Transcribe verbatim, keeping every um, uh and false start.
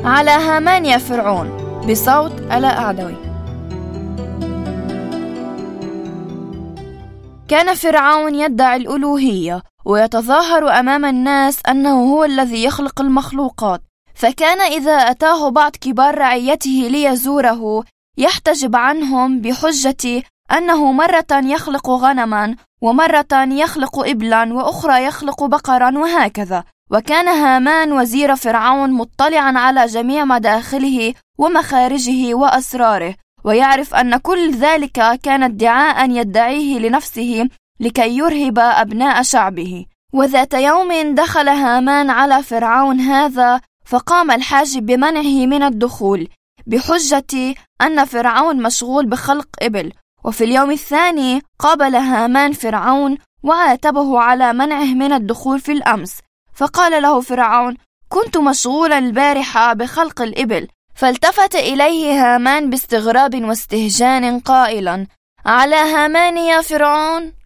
على هامان يا فرعون بصوت آلاء عدوي. كان فرعون يدعي الألوهية ويتظاهر أمام الناس أنه هو الذي يخلق المخلوقات، فكان إذا أتاه بعض كبار رعيته ليزوره يحتجب عنهم بحجة أنه مرة يخلق غنما ومرة يخلق إبلا وأخرى يخلق بقرا وهكذا. وكان هامان وزير فرعون مطلعا على جميع مداخله ومخارجه وأسراره، ويعرف أن كل ذلك كان ادعاء يدعيه لنفسه لكي يرهب أبناء شعبه. وذات يوم دخل هامان على فرعون هذا، فقام الحاجب بمنعه من الدخول بحجة أن فرعون مشغول بخلق إبل. وفي اليوم الثاني قابل هامان فرعون وعاتبه على منعه من الدخول في الأمس، فقال له فرعون: كنت مشغولا البارحة بخلق الإبل. فالتفت إليه هامان باستغراب واستهجان قائلا: على هامان يا فرعون؟